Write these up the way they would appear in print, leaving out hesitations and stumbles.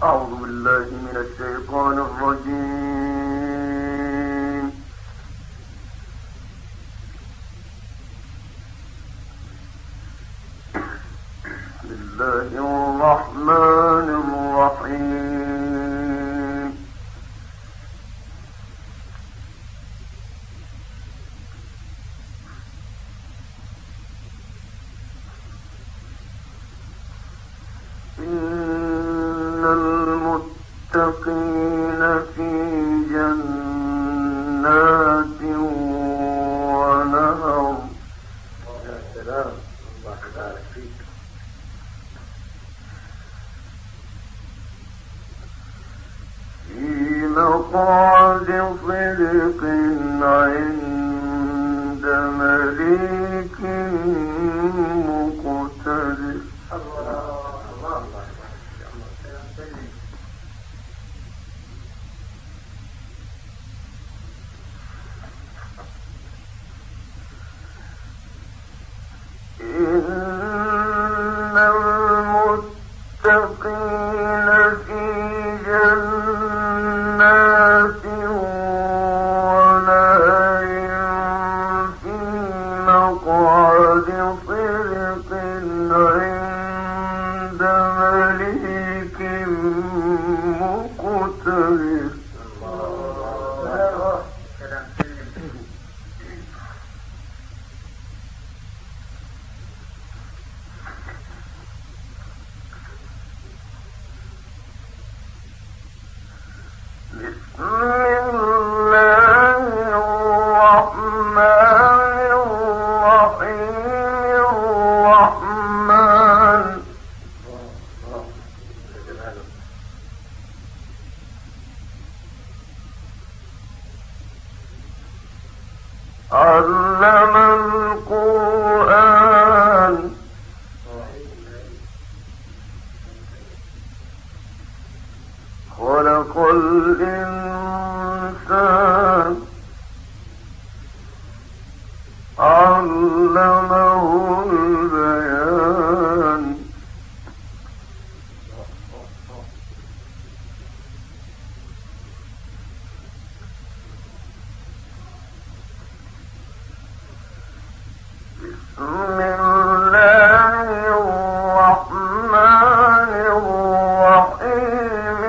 أعوذ بالله من الشيطان الرجيم. بسم الله الرحمن الرحيم. إن المتقين في جنات ونهر. يا سلام، الله يبارك فيك. في مقعد صدق عند مليك مقتدر. إن المتقين في جنات ونهر في مقعد صدق عند مليك مقتدر. بسم الله الرحمن الرحيم. الرحمن علم القرآن. خلق الإنسان. علمه البيان. بسم الله الرحمن الرحيم.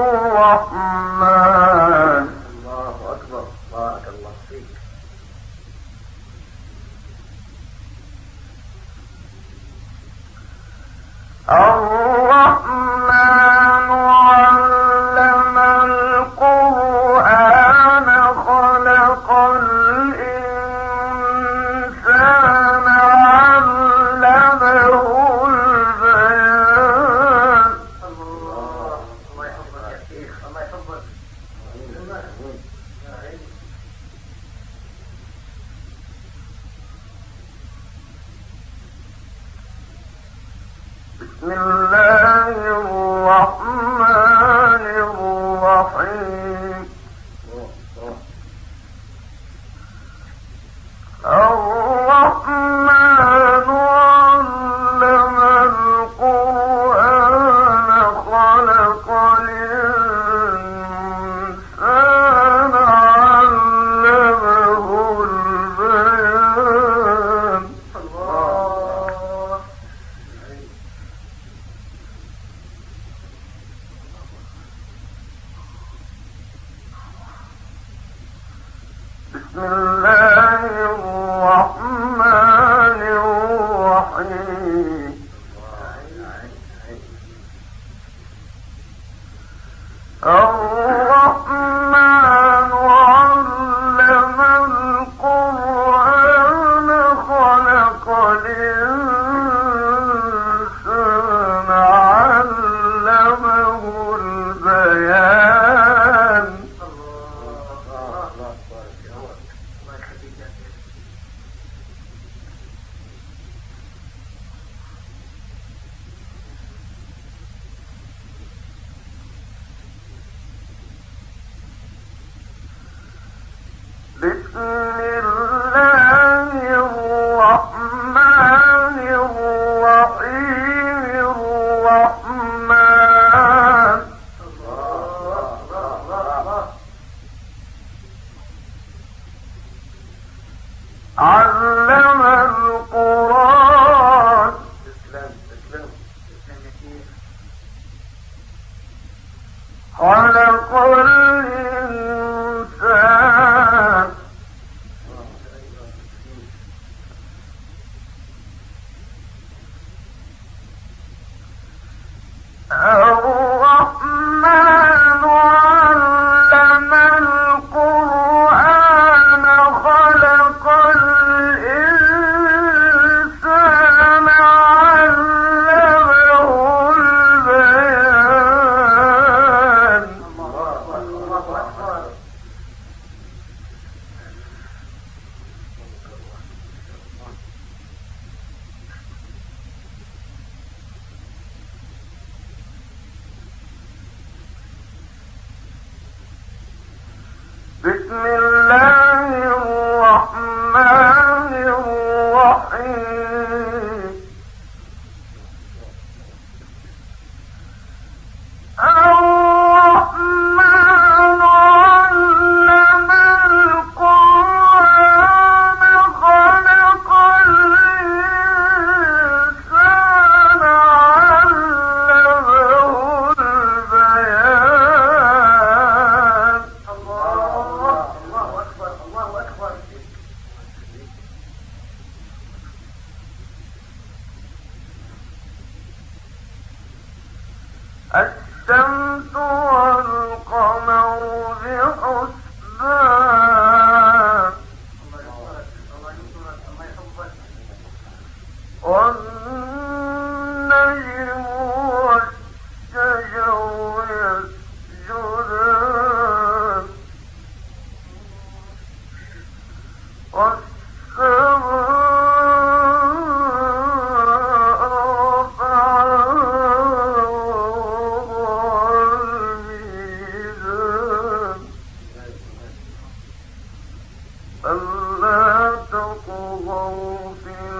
الرحمن الله أكبر، بارك الله فيك. الرحمن علم القرآن. خلق الإنسان. علمه البيان. الله يحفظك يا شيخ، الله يحفظك. بسم الله الرحمن الرحيم. الرحمن علم القرآن. خلق الإنسان. علمه البيان. الله. بسم الله الرحمن الرحيم. الرحمن علم القرآن. خلق الإنسان. علمه البيان. خلق الإنسان الرحمن علم القرآن خلق الإنسان علمه البيان بسم الله الرحمن الرحيم الرحمن علم القرآن خلق الإنسان علمه البيان الله أكبر الله أكبر. الشمس والقمر بحسبان والنجم والشجر يسجدان ألا تطغوا في